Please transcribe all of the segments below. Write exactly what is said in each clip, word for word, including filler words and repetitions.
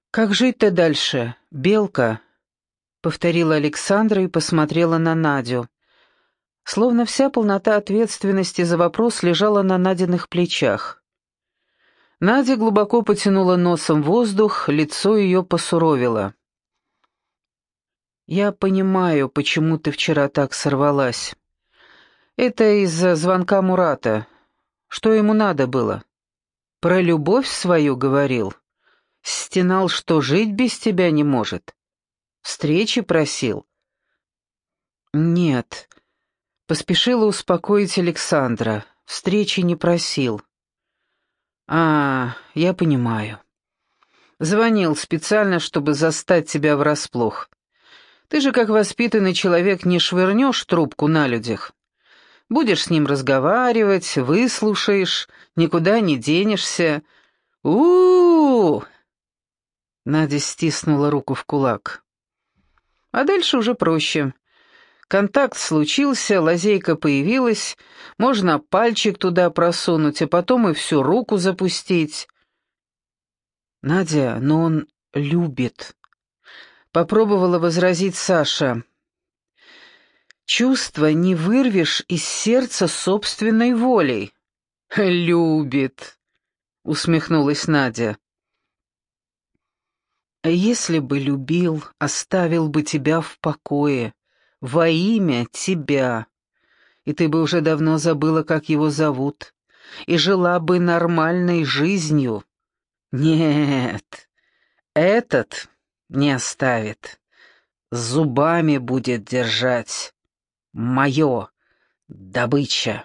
«Как жить-то дальше, Белка?» — повторила Александра и посмотрела на Надю. Словно вся полнота ответственности за вопрос лежала на Надиных плечах. Надя глубоко потянула носом воздух, лицо ее посуровило. «Я понимаю, почему ты вчера так сорвалась. Это из-за звонка Мурата. Что ему надо было? Про любовь свою говорил? Стенал, что жить без тебя не может? Встречи просил?» «Нет», — поспешила успокоить Александра. «Встречи не просил». «А, я понимаю. Звонил специально, чтобы застать тебя врасплох. Ты же, как воспитанный человек, не швырнешь трубку на людях. Будешь с ним разговаривать, выслушаешь, никуда не денешься. У-у-у!» Надя стиснула руку в кулак. «А дальше уже проще. Контакт случился, лазейка появилась, можно пальчик туда просунуть, а потом и всю руку запустить». «Надя, но он любит», — попробовала возразить Саша. «Чувства не вырвешь из сердца собственной волей». «Любит», — усмехнулась Надя. «Если бы любил, оставил бы тебя в покое, во имя тебя, и ты бы уже давно забыла, как его зовут, и жила бы нормальной жизнью. Нет, этот не оставит, зубами будет держать. Мое, добыча.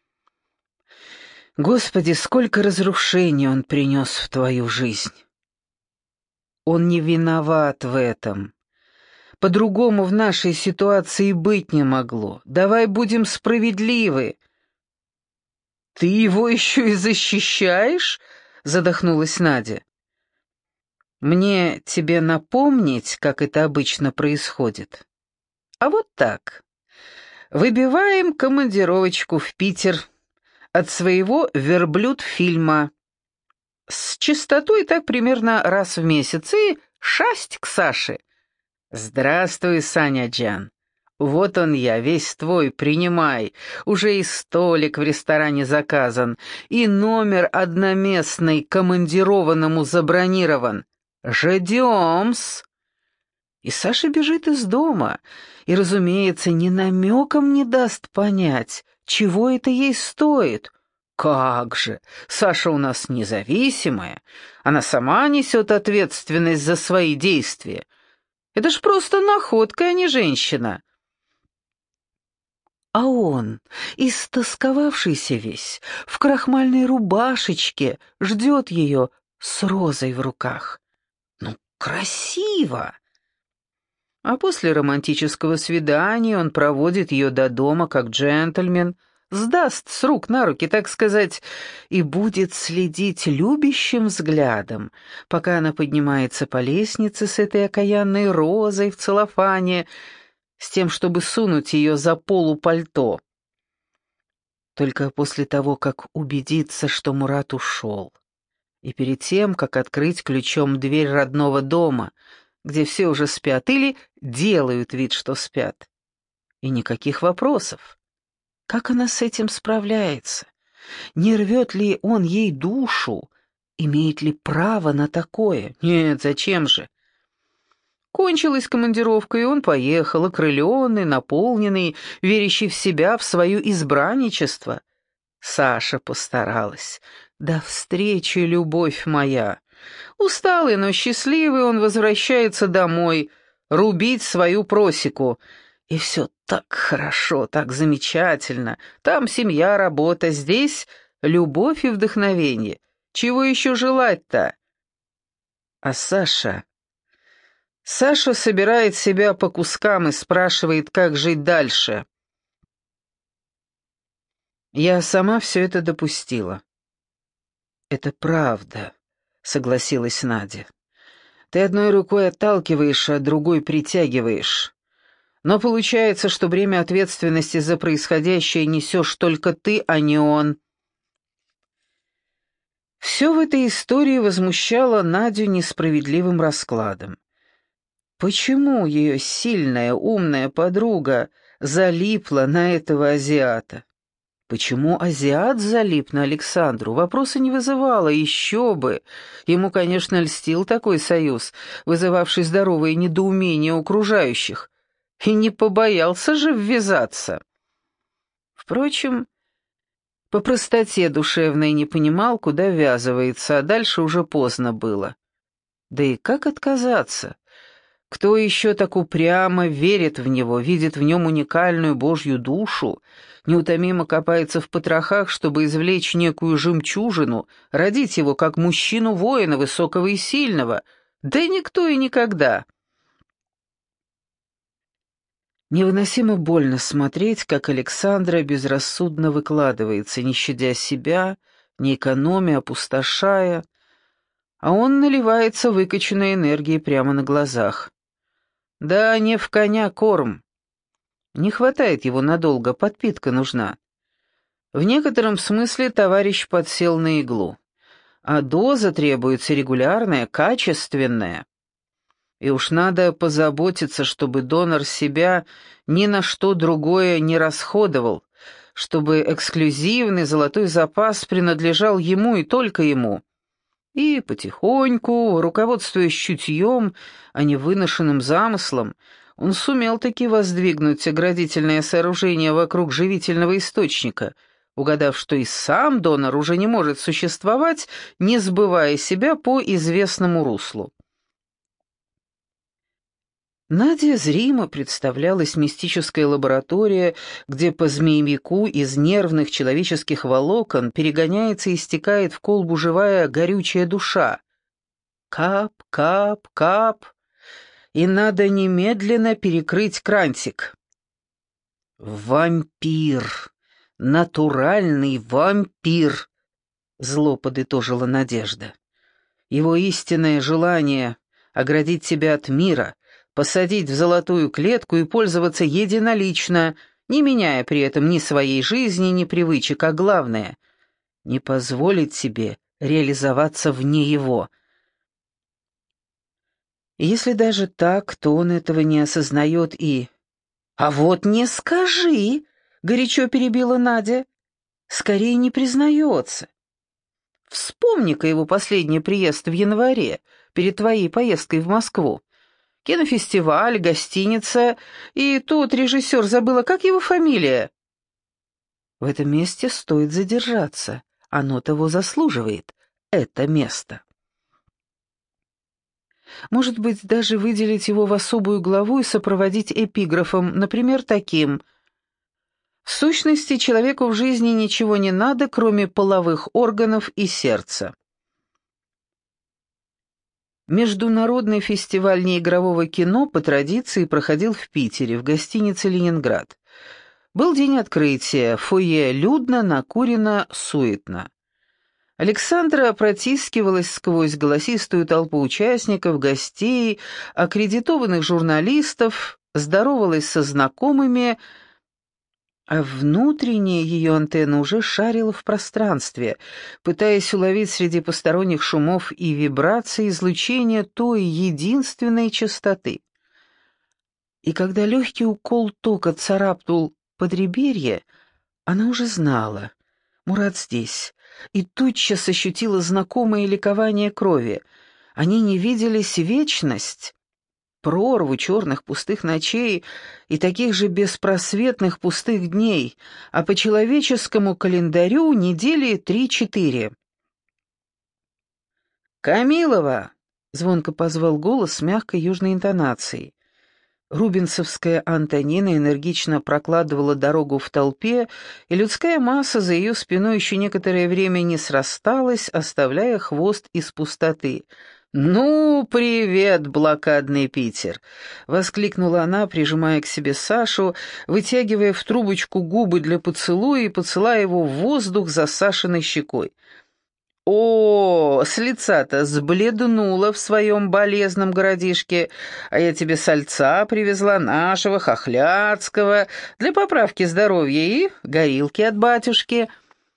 Господи, сколько разрушений он принес в твою жизнь. Он не виноват в этом. По-другому в нашей ситуации быть не могло. Давай будем справедливы». «Ты его еще и защищаешь?» — задохнулась Надя. «Мне тебе напомнить, как это обычно происходит? А вот так. Выбиваем командировочку в Питер от своего верблюд-фильма. С частотой так примерно раз в месяц и шасть к Саше. Здравствуй, Саня-джан. Вот он я, весь твой, принимай. Уже и столик в ресторане заказан, и номер одноместный командированному забронирован. Ждем-с». И Саша бежит из дома, и, разумеется, ни намеком не даст понять, чего это ей стоит. Как же, Саша у нас независимая, она сама несет ответственность за свои действия. Это ж просто находка, а не женщина. А он, истосковавшийся весь, в крахмальной рубашечке, ждет ее с розой в руках. Ну, красиво! А после романтического свидания он проводит ее до дома как джентльмен, сдаст с рук на руки, так сказать, и будет следить любящим взглядом, пока она поднимается по лестнице с этой окаянной розой в целлофане, с тем, чтобы сунуть ее за полу пальто. Только после того, как убедиться, что Мурат ушел, и перед тем, как открыть ключом дверь родного дома, где все уже спят или делают вид, что спят. И никаких вопросов. Как она с этим справляется? Не рвет ли он ей душу? Имеет ли право на такое? Нет, зачем же? Кончилась командировка, и он поехал, окрыленный, наполненный, верящий в себя, в свое избранничество. Саша постаралась. До встречи, любовь моя. Усталый, но счастливый, он возвращается домой, рубить свою просеку. И все так хорошо, так замечательно. Там семья, работа, здесь любовь и вдохновение. Чего еще желать-то? А Саша... Саша собирает себя по кускам и спрашивает, как жить дальше. Я сама все это допустила. «Это правда», — согласилась Надя. «Ты одной рукой отталкиваешь, а другой притягиваешь. Но получается, что бремя ответственности за происходящее несешь только ты, а не он». Все в этой истории возмущало Надю несправедливым раскладом. Почему ее сильная, умная подруга залипла на этого азиата? Почему азиат залип на Александру? Вопроса не вызывало, еще бы. Ему, конечно, льстил такой союз, вызывавший здоровое недоумение окружающих. И не побоялся же ввязаться. Впрочем, по простоте душевной не понимал, куда ввязывается, а дальше уже поздно было. Да и как отказаться? Кто еще так упрямо верит в него, видит в нем уникальную Божью душу, неутомимо копается в потрохах, чтобы извлечь некую жемчужину, родить его как мужчину-воина высокого и сильного? Да никто и никогда. Невыносимо больно смотреть, как Александра безрассудно выкладывается, не щадя себя, не экономя, опустошая, а он наливается выкачанной энергией прямо на глазах. Да, не в коня корм. Не хватает его надолго, подпитка нужна. В некотором смысле товарищ подсел на иглу, а доза требуется регулярная, качественная. И уж надо позаботиться, чтобы донор себя ни на что другое не расходовал, чтобы эксклюзивный золотой запас принадлежал ему и только ему. И потихоньку, руководствуясь чутьем, а не выношенным замыслом, он сумел таки воздвигнуть оградительное сооружение вокруг живительного источника, угадав, что и сам донор уже не может существовать, не сбывая себя по известному руслу. Наде зримо представлялась мистическая лаборатория, где по змеевику из нервных человеческих волокон перегоняется и стекает в колбу живая горючая душа. Кап, кап, кап, и надо немедленно перекрыть крантик. «Вампир! Натуральный вампир!» — зло подытожила Надежда. «Его истинное желание — оградить себя от мира — посадить в золотую клетку и пользоваться единолично, не меняя при этом ни своей жизни, ни привычек, а главное — не позволить себе реализоваться вне его. И если даже так, то он этого не осознает и... «А вот не скажи!» — горячо перебила Надя. «Скорее не признается. Вспомни-ка его последний приезд в январе, перед твоей поездкой в Москву. Кинофестиваль, гостиница, и тут режиссер забыла, как его фамилия. В этом месте стоит задержаться, оно того заслуживает, это место. Может быть, даже выделить его в особую главу и сопроводить эпиграфом, например, таким: «В сущности, человеку в жизни ничего не надо, кроме половых органов и сердца». Международный фестиваль неигрового кино по традиции проходил в Питере, в гостинице «Ленинград». Был день открытия, фойе людно, накурено, суетно. Александра протискивалась сквозь голосистую толпу участников, гостей, аккредитованных журналистов, здоровалась со знакомыми, а внутренняя ее антенна уже шарила в пространстве, пытаясь уловить среди посторонних шумов и вибраций излучение той единственной частоты. И когда легкий укол тока царапнул подреберье, она уже знала: Мурат здесь, и тотчас ощутила знакомое ликование крови. Они не виделись вечность, прорву черных пустых ночей и таких же беспросветных пустых дней, а по человеческому календарю недели три-четыре. «Камилова!» — звонко позвал голос с мягкой южной интонацией. Рубинсовская Антонина энергично прокладывала дорогу в толпе, и людская масса за ее спиной еще некоторое время не срасталась, оставляя хвост из пустоты. «Ну, привет, блокадный Питер!» — воскликнула она, прижимая к себе Сашу, вытягивая в трубочку губы для поцелуя и посылая его в воздух за Сашиной щекой. «О, с лица-то сбледнула в своем болезном городишке, а я тебе сальца привезла нашего, хохлядского, для поправки здоровья и горилки от батюшки».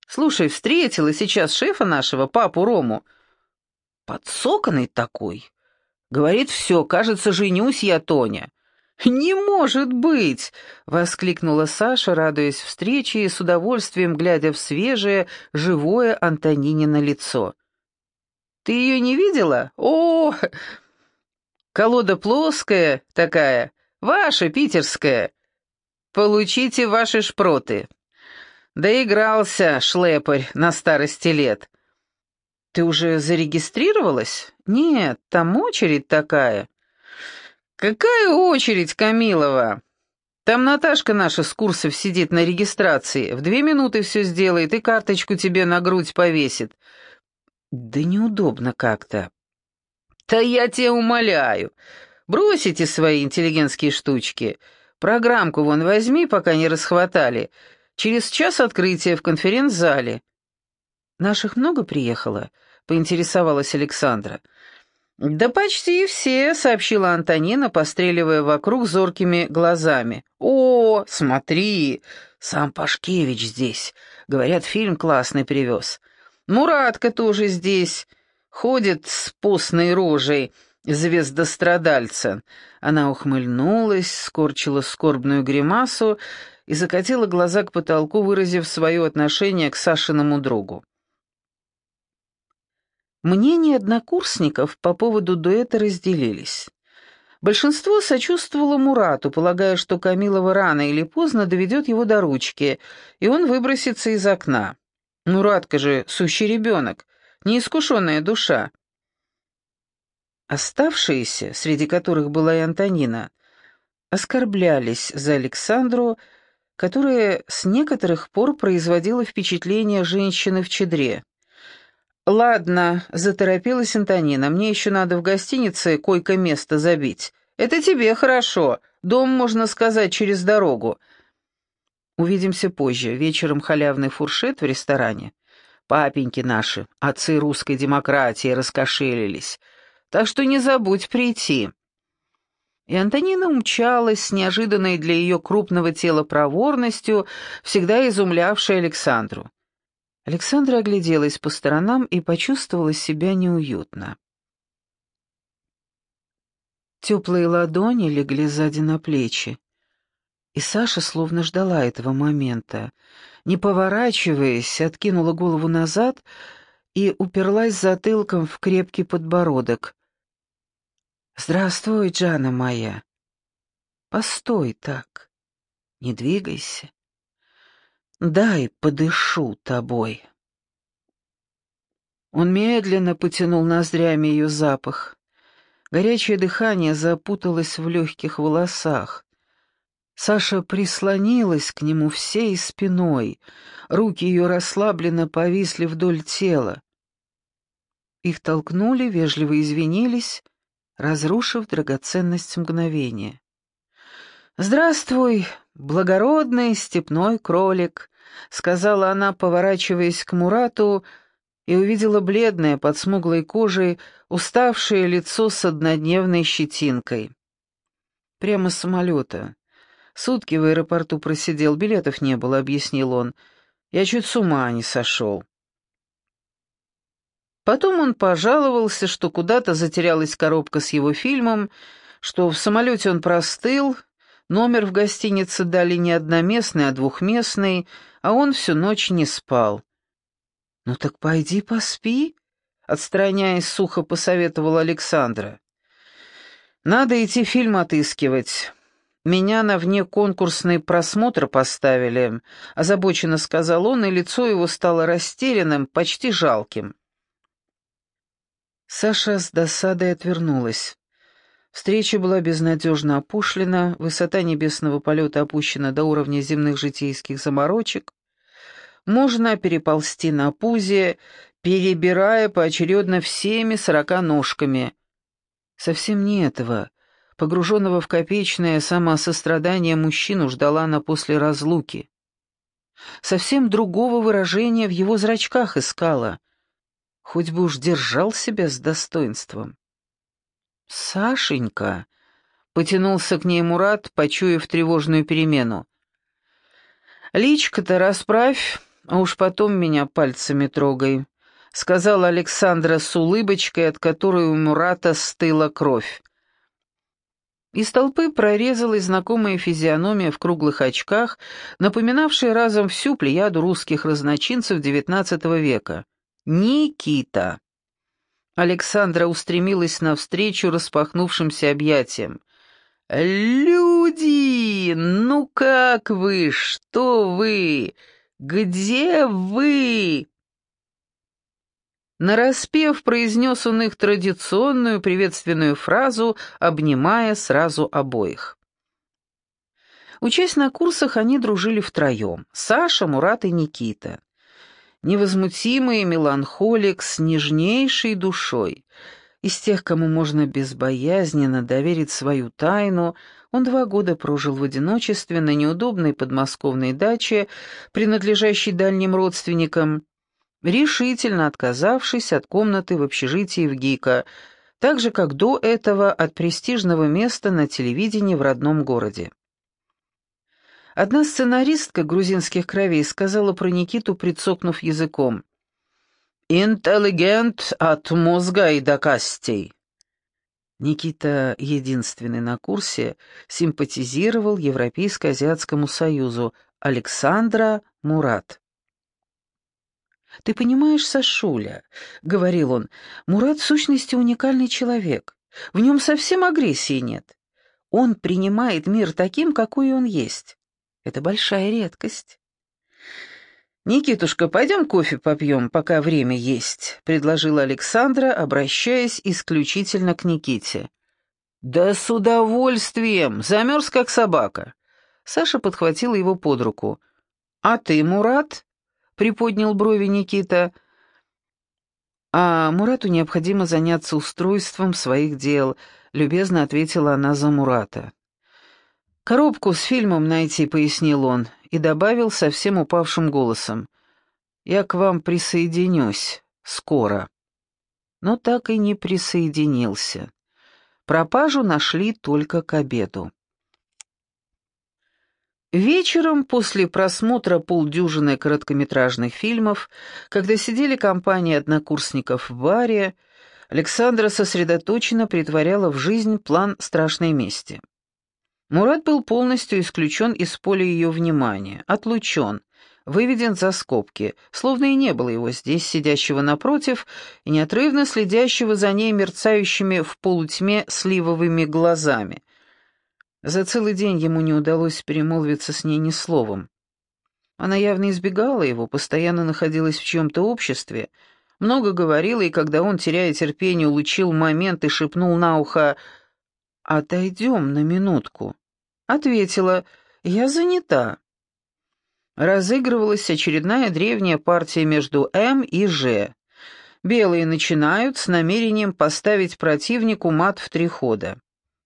Слушай, встретила сейчас шефа нашего, папу Рому. Подсоканный такой. Говорит, все, кажется, женюсь я, Тоня. «Не может быть!» — воскликнула Саша, радуясь встрече и с удовольствием глядя в свежее, живое Антонинино лицо. «Ты ее не видела? О, колода плоская такая, ваша, питерская. Получите ваши шпроты». Доигрался шлепарь на старости лет. «Ты уже зарегистрировалась?» «Нет, там очередь такая». «Какая очередь, Камилова? Там Наташка наша с курсов сидит на регистрации. В две минуты все сделает и карточку тебе на грудь повесит». «Да неудобно как-то». «Да я тебя умоляю. Бросите свои интеллигентские штучки. Программку вон возьми, пока не расхватали. Через час открытие в конференц-зале». «Наших много приехало?» — поинтересовалась Александра. «Да почти все», — сообщила Антонина, постреливая вокруг зоркими глазами. «О, смотри, сам Пашкевич здесь. Говорят, фильм классный привез. Муратка тоже здесь. Ходит с постной рожей, звездострадальца». Она ухмыльнулась, скорчила скорбную гримасу и закатила глаза к потолку, выразив свое отношение к Сашиному другу. Мнения однокурсников по поводу дуэта разделились. Большинство сочувствовало Мурату, полагая, что Камилова рано или поздно доведет его до ручки, и он выбросится из окна. Муратка же сущий ребенок, неискушенная душа. Оставшиеся, среди которых была и Антонина, оскорблялись за Александру, которая с некоторых пор производила впечатление женщины в чедре. «Ладно», — заторопилась Антонина, — «мне еще надо в гостинице койко-место забить. Это тебе хорошо, дом, можно сказать, через дорогу. Увидимся позже, вечером халявный фуршет в ресторане. Папеньки наши, отцы русской демократии, раскошелились, так что не забудь прийти». И Антонина умчалась с неожиданной для ее крупного тела проворностью, всегда изумлявшей Александру. Александра огляделась по сторонам и почувствовала себя неуютно. Теплые ладони легли сзади на плечи, и Саша словно ждала этого момента. Не поворачиваясь, откинула голову назад и уперлась затылком в крепкий подбородок. «Здравствуй, Джана моя. Постой так, не двигайся. Дай подышу тобой». Он медленно потянул ноздрями ее запах. Горячее дыхание запуталось в легких волосах. Саша прислонилась к нему всей спиной, руки ее расслабленно повисли вдоль тела. Их толкнули, вежливо извинились, разрушив драгоценность мгновения. «Здравствуй, благородный степной кролик», — сказала она, поворачиваясь к Мурату, и увидела бледное под смуглой кожей уставшее лицо с однодневной щетинкой. «Прямо с самолета. Сутки в аэропорту просидел, билетов не было», — объяснил он. «Я чуть с ума не сошел». Потом он пожаловался, что куда-то затерялась коробка с его фильмом, что в самолете он простыл, номер в гостинице дали не одноместный, а двухместный, а он всю ночь не спал. «Ну так пойди поспи», — отстраняясь, сухо посоветовала Александра. «Надо идти фильм отыскивать. Меня на внеконкурсный просмотр поставили», — озабоченно сказал он, и лицо его стало растерянным, почти жалким. Саша с досадой отвернулась. Встреча была безнадежно опушлена, высота небесного полета опущена до уровня земных житейских заморочек. Можно переползти на пузе, перебирая поочередно всеми сорока ножками. Совсем не этого. Погруженного в копеечное самосострадание мужчину ждала она после разлуки. Совсем другого выражения в его зрачках искала. Хоть бы уж держал себя с достоинством. «Сашенька!» — потянулся к ней Мурат, почуяв тревожную перемену. «Личко-то расправь, А уж потом меня пальцами трогай», — сказала Александра с улыбочкой, от которой у Мурата стыла кровь. Из толпы прорезалась знакомая физиономия в круглых очках, напоминавшая разом всю плеяду русских разночинцев девятнадцатого века. Никита. Александра устремилась навстречу распахнувшимся объятиям. «Люди! Ну как вы? Что вы? Где вы?» Нараспев произнес он их традиционную приветственную фразу, обнимая сразу обоих. Учась на курсах, они дружили втроем — Саша, Мурат и Никита. Невозмутимый меланхолик с нежнейшей душой. Из тех, кому можно безбоязненно доверить свою тайну, он два года прожил в одиночестве на неудобной подмосковной даче, принадлежащей дальним родственникам, решительно отказавшись от комнаты в общежитии в ГИКа, так же, как до этого от престижного места на телевидении в родном городе. Одна сценаристка грузинских кровей сказала про Никиту, прицокнув языком: «Интеллигент от мозга и до костей». Никита, единственный на курсе, симпатизировал Европейско-Азиатскому Союзу, Александра — Мурат. «Ты понимаешь, Сашуля, — говорил он, — Мурат в сущности уникальный человек. В нем совсем агрессии нет. Он принимает мир таким, какой он есть. Это большая редкость». «Никитушка, пойдем кофе попьем, пока время есть», — предложила Александра, обращаясь исключительно к Никите. «Да с удовольствием! Замерз, как собака». Саша подхватила его под руку. «А ты, Мурат?» — приподнял брови Никита. «А Мурату необходимо заняться устройством своих дел», — любезно ответила она за Мурата. «Коробку с фильмом найти», — пояснил он, и добавил совсем упавшим голосом: «Я к вам присоединюсь скоро». Но так и не присоединился. Пропажу нашли только к обеду. Вечером, после просмотра полдюжины короткометражных фильмов, когда сидели компания однокурсников в баре, Александра сосредоточенно претворяла в жизнь план страшной мести. Мурат был полностью исключен из поля ее внимания, отлучен, выведен за скобки, словно и не было его здесь, сидящего напротив и неотрывно следящего за ней мерцающими в полутьме сливовыми глазами. За целый день ему не удалось перемолвиться с ней ни словом. Она явно избегала его, постоянно находилась в чьем-то обществе, много говорила, и когда он, теряя терпение, улучил момент и шепнул на ухо: «Отойдем на минутку», ответила: «Я занята». Разыгрывалась очередная древняя партия между М и Ж. Белые начинают с намерением поставить противнику мат в три хода.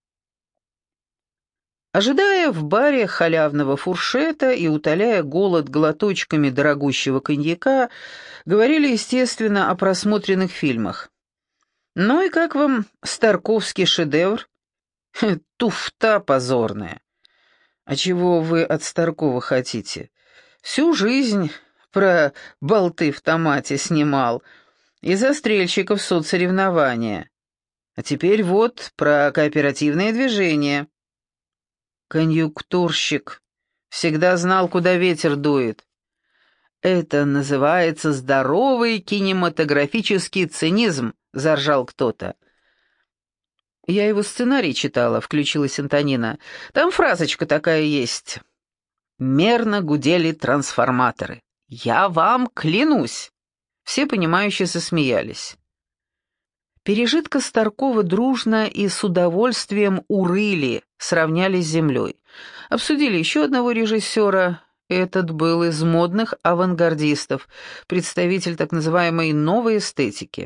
Ожидая в баре халявного фуршета и утоляя голод глоточками дорогущего коньяка, говорили, естественно, о просмотренных фильмах. «Ну и как вам старковский шедевр?» «Туфта позорная». «А чего вы от Старкова хотите? Всю жизнь про болты в томате снимал и застрельщиков соцсоревнования. А теперь вот про кооперативное движение». «Конъюнктурщик. Всегда знал, куда ветер дует». «Это называется здоровый кинематографический цинизм», — заржал кто-то. «Я его сценарий читала», — включилась Антонина. «Там фразочка такая есть. Мерно гудели трансформаторы. Я вам клянусь». Все понимающие засмеялись. Пережитка Старкова дружно и с удовольствием урыли, сравняли с землей. Обсудили еще одного режиссера. Этот был из модных авангардистов, представитель так называемой новой эстетики.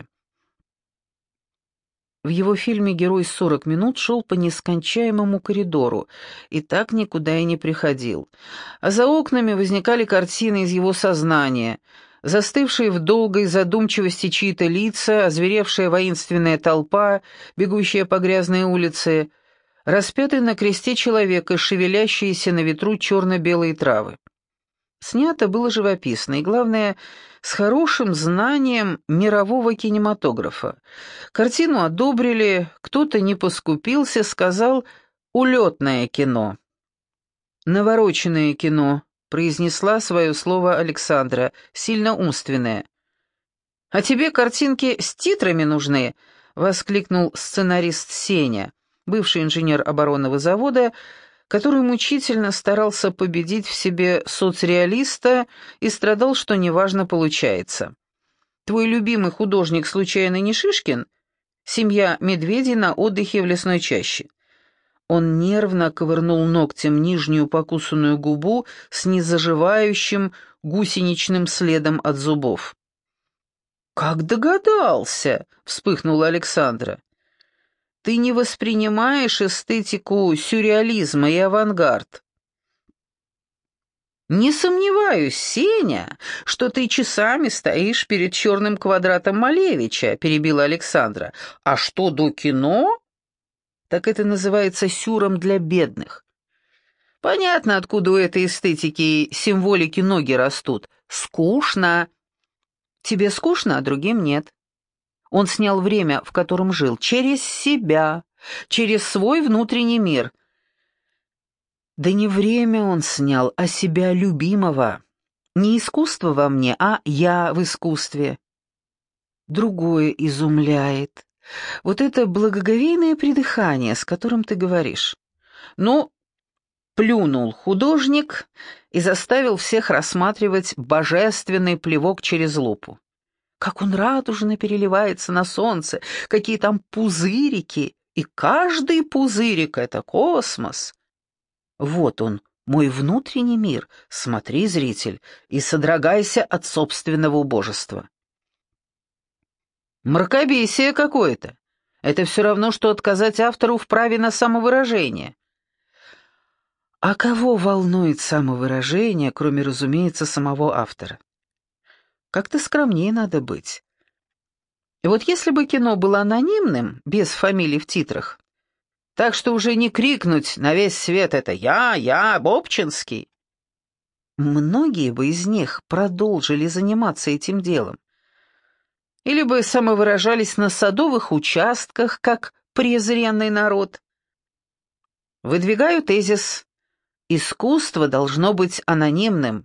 В его фильме герой сорок минут шел по нескончаемому коридору и так никуда и не приходил. А за окнами возникали картины из его сознания, застывшие в долгой задумчивости чьи-то лица, озверевшая воинственная толпа, бегущая по грязной улице, распятый на кресте человек и шевелящиеся на ветру черно-белые травы. Снято было живописно и, главное, с хорошим знанием мирового кинематографа. Картину одобрили, кто-то не поскупился, сказал «улетное кино». «Навороченное кино», — произнесла свое слово Александра, сильно умственное. «А тебе картинки с титрами нужны?» — воскликнул сценарист Сеня, бывший инженер оборонного завода, который мучительно старался победить в себе соцреалиста и страдал, что неважно получается. «Твой любимый художник случайно не Шишкин? Семья медведей на отдыхе в лесной чаще». Он нервно ковырнул ногтем нижнюю покусанную губу с незаживающим гусеничным следом от зубов. «Как догадался!» — вспыхнула Александра. «Ты не воспринимаешь эстетику сюрреализма и авангард». «Не сомневаюсь, Сеня, что ты часами стоишь перед черным квадратом Малевича», — перебила Александра. «А что до кино? Так это называется сюром для бедных. Понятно, откуда у этой эстетики и символики ноги растут. Скучно. Тебе скучно, а другим нет. Он снял время, в котором жил, через себя, через свой внутренний мир. Да не время он снял, а себя любимого. Не искусство во мне, а я в искусстве. Другое изумляет. Вот это благоговейное придыхание, с которым ты говоришь. Ну, плюнул художник и заставил всех рассматривать божественный плевок через лупу. Как он радужно переливается на солнце, какие там пузырики, и каждый пузырик — это космос. Вот он, мой внутренний мир, смотри, зритель, и содрогайся от собственного убожества. Мракобесие какое-то. Это все равно, что отказать автору в праве на самовыражение. А кого волнует самовыражение, кроме, разумеется, самого автора? Как-то скромнее надо быть. И вот если бы кино было анонимным, без фамилий в титрах, так что уже не крикнуть на весь свет «это я, я, Бобчинский», многие бы из них продолжили заниматься этим делом. Или бы самовыражались на садовых участках, как презренный народ. Выдвигаю тезис: искусство должно быть анонимным.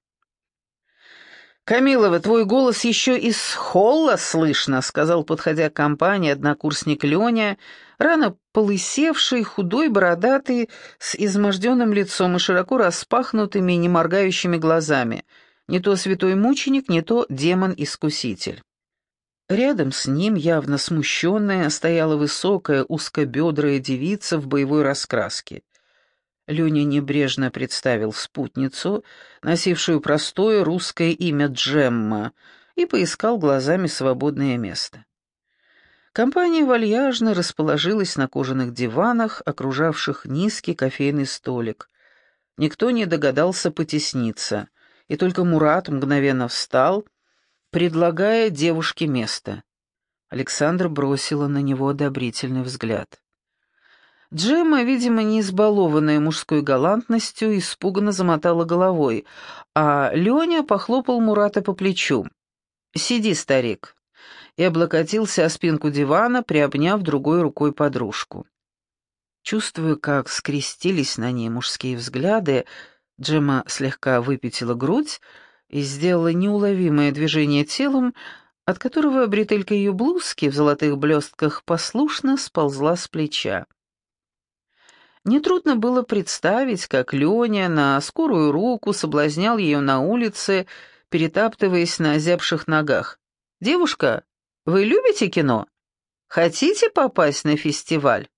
«Камилова, твой голос еще из холла слышно», — сказал, подходя к компании, однокурсник Леня, рано полысевший, худой, бородатый, с изможденным лицом и широко распахнутыми, не моргающими глазами. Не то святой мученик, не то демон-искуситель. Рядом с ним, явно смущенная, стояла высокая, узкобедрая девица в боевой раскраске. Леня небрежно представил спутницу, носившую простое русское имя Джемма, и поискал глазами свободное место. Компания вальяжно расположилась на кожаных диванах, окружавших низкий кофейный столик. Никто не догадался потесниться, и только Мурат мгновенно встал, предлагая девушке место. Александра бросила на него одобрительный взгляд. Джемма, видимо, не избалованная мужской галантностью, испуганно замотала головой, а Леня похлопал Мурата по плечу. «Сиди, старик», и облокотился о спинку дивана, приобняв другой рукой подружку. Чувствуя, как скрестились на ней мужские взгляды, Джемма слегка выпятила грудь и сделала неуловимое движение телом, от которого бретелька ее блузки в золотых блестках послушно сползла с плеча. Нетрудно было представить, как Леня на скорую руку соблазнял ее на улице, перетаптываясь на озябших ногах. «Девушка, вы любите кино? Хотите попасть на фестиваль?»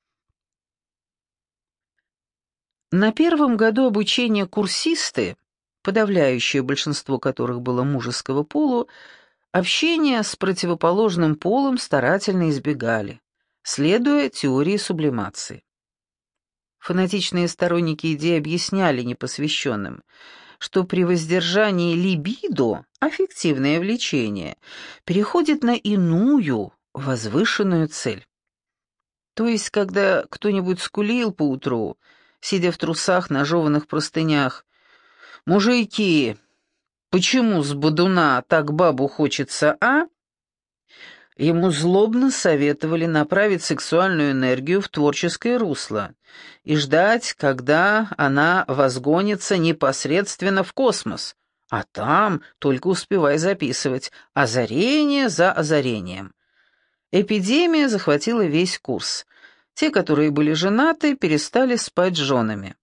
На первом году обучения курсисты, подавляющее большинство которых было мужеского полу, общение с противоположным полом старательно избегали, следуя теории сублимации. Фанатичные сторонники идеи объясняли непосвященным, что при воздержании либидо, аффективное влечение, переходит на иную, возвышенную цель. То есть, когда кто-нибудь скулил поутру, сидя в трусах на жеваных простынях: «Мужики, почему с бодуна так бабу хочется, а?» Ему злобно советовали направить сексуальную энергию в творческое русло и ждать, когда она возгонится непосредственно в космос, а там только успевай записывать озарение за озарением. Эпидемия захватила весь курс. Те, которые были женаты, перестали спать с женами.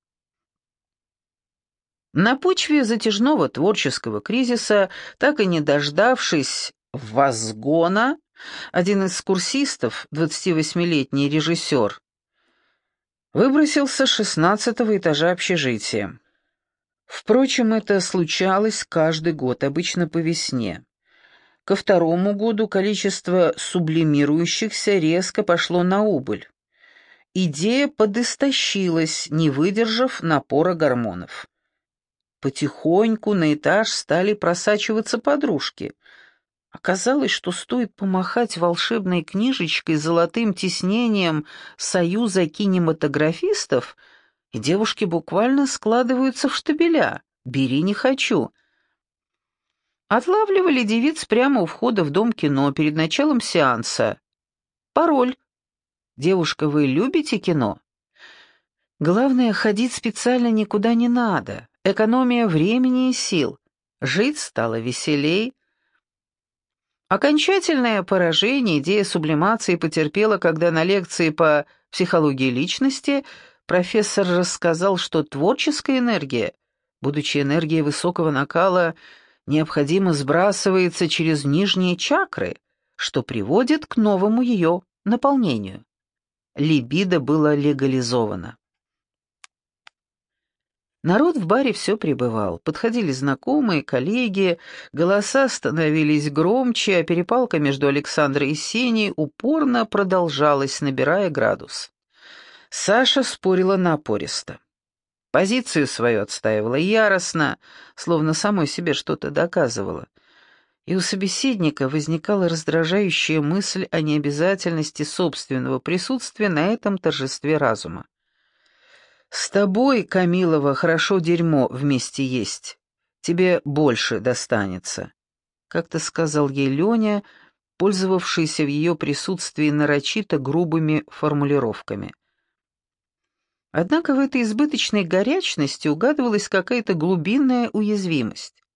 На почве затяжного творческого кризиса, так и не дождавшись возгона, один из курсистов, двадцативосьмилетний режиссер, выбросился с шестнадцатого этажа общежития. Впрочем, это случалось каждый год, обычно по весне. Ко второму году количество сублимирующихся резко пошло на убыль. Идея подистощилась, не выдержав напора гормонов. Потихоньку на этаж стали просачиваться подружки. Оказалось, что стоит помахать волшебной книжечкой с золотым тиснением «Союза кинематографистов», и девушки буквально складываются в штабеля. «Бери, не хочу». Отлавливали девиц прямо у входа в дом кино перед началом сеанса. Пароль. «Девушка, вы любите кино?» Главное, ходить специально никуда не надо. Экономия времени и сил. Жить стало веселей. Окончательное поражение идея сублимации потерпела, когда на лекции по психологии личности профессор рассказал, что творческая энергия, будучи энергией высокого накала, необходимо сбрасывается через нижние чакры, что приводит к новому ее наполнению. Либидо было легализовано. Народ в баре все прибывал. Подходили знакомые, коллеги, голоса становились громче, а перепалка между Александрой и Сеней упорно продолжалась, набирая градус. Саша спорила напористо. Позицию свою отстаивала яростно, словно самой себе что-то доказывала. И у собеседника возникала раздражающая мысль о необязательности собственного присутствия на этом торжестве разума. «С тобой, Камилова, хорошо дерьмо вместе есть. Тебе больше достанется», — как-то сказал ей Леня, пользовавшийся в ее присутствии нарочито грубыми формулировками. Однако в этой избыточной горячности угадывалась какая-то глубинная уязвимость.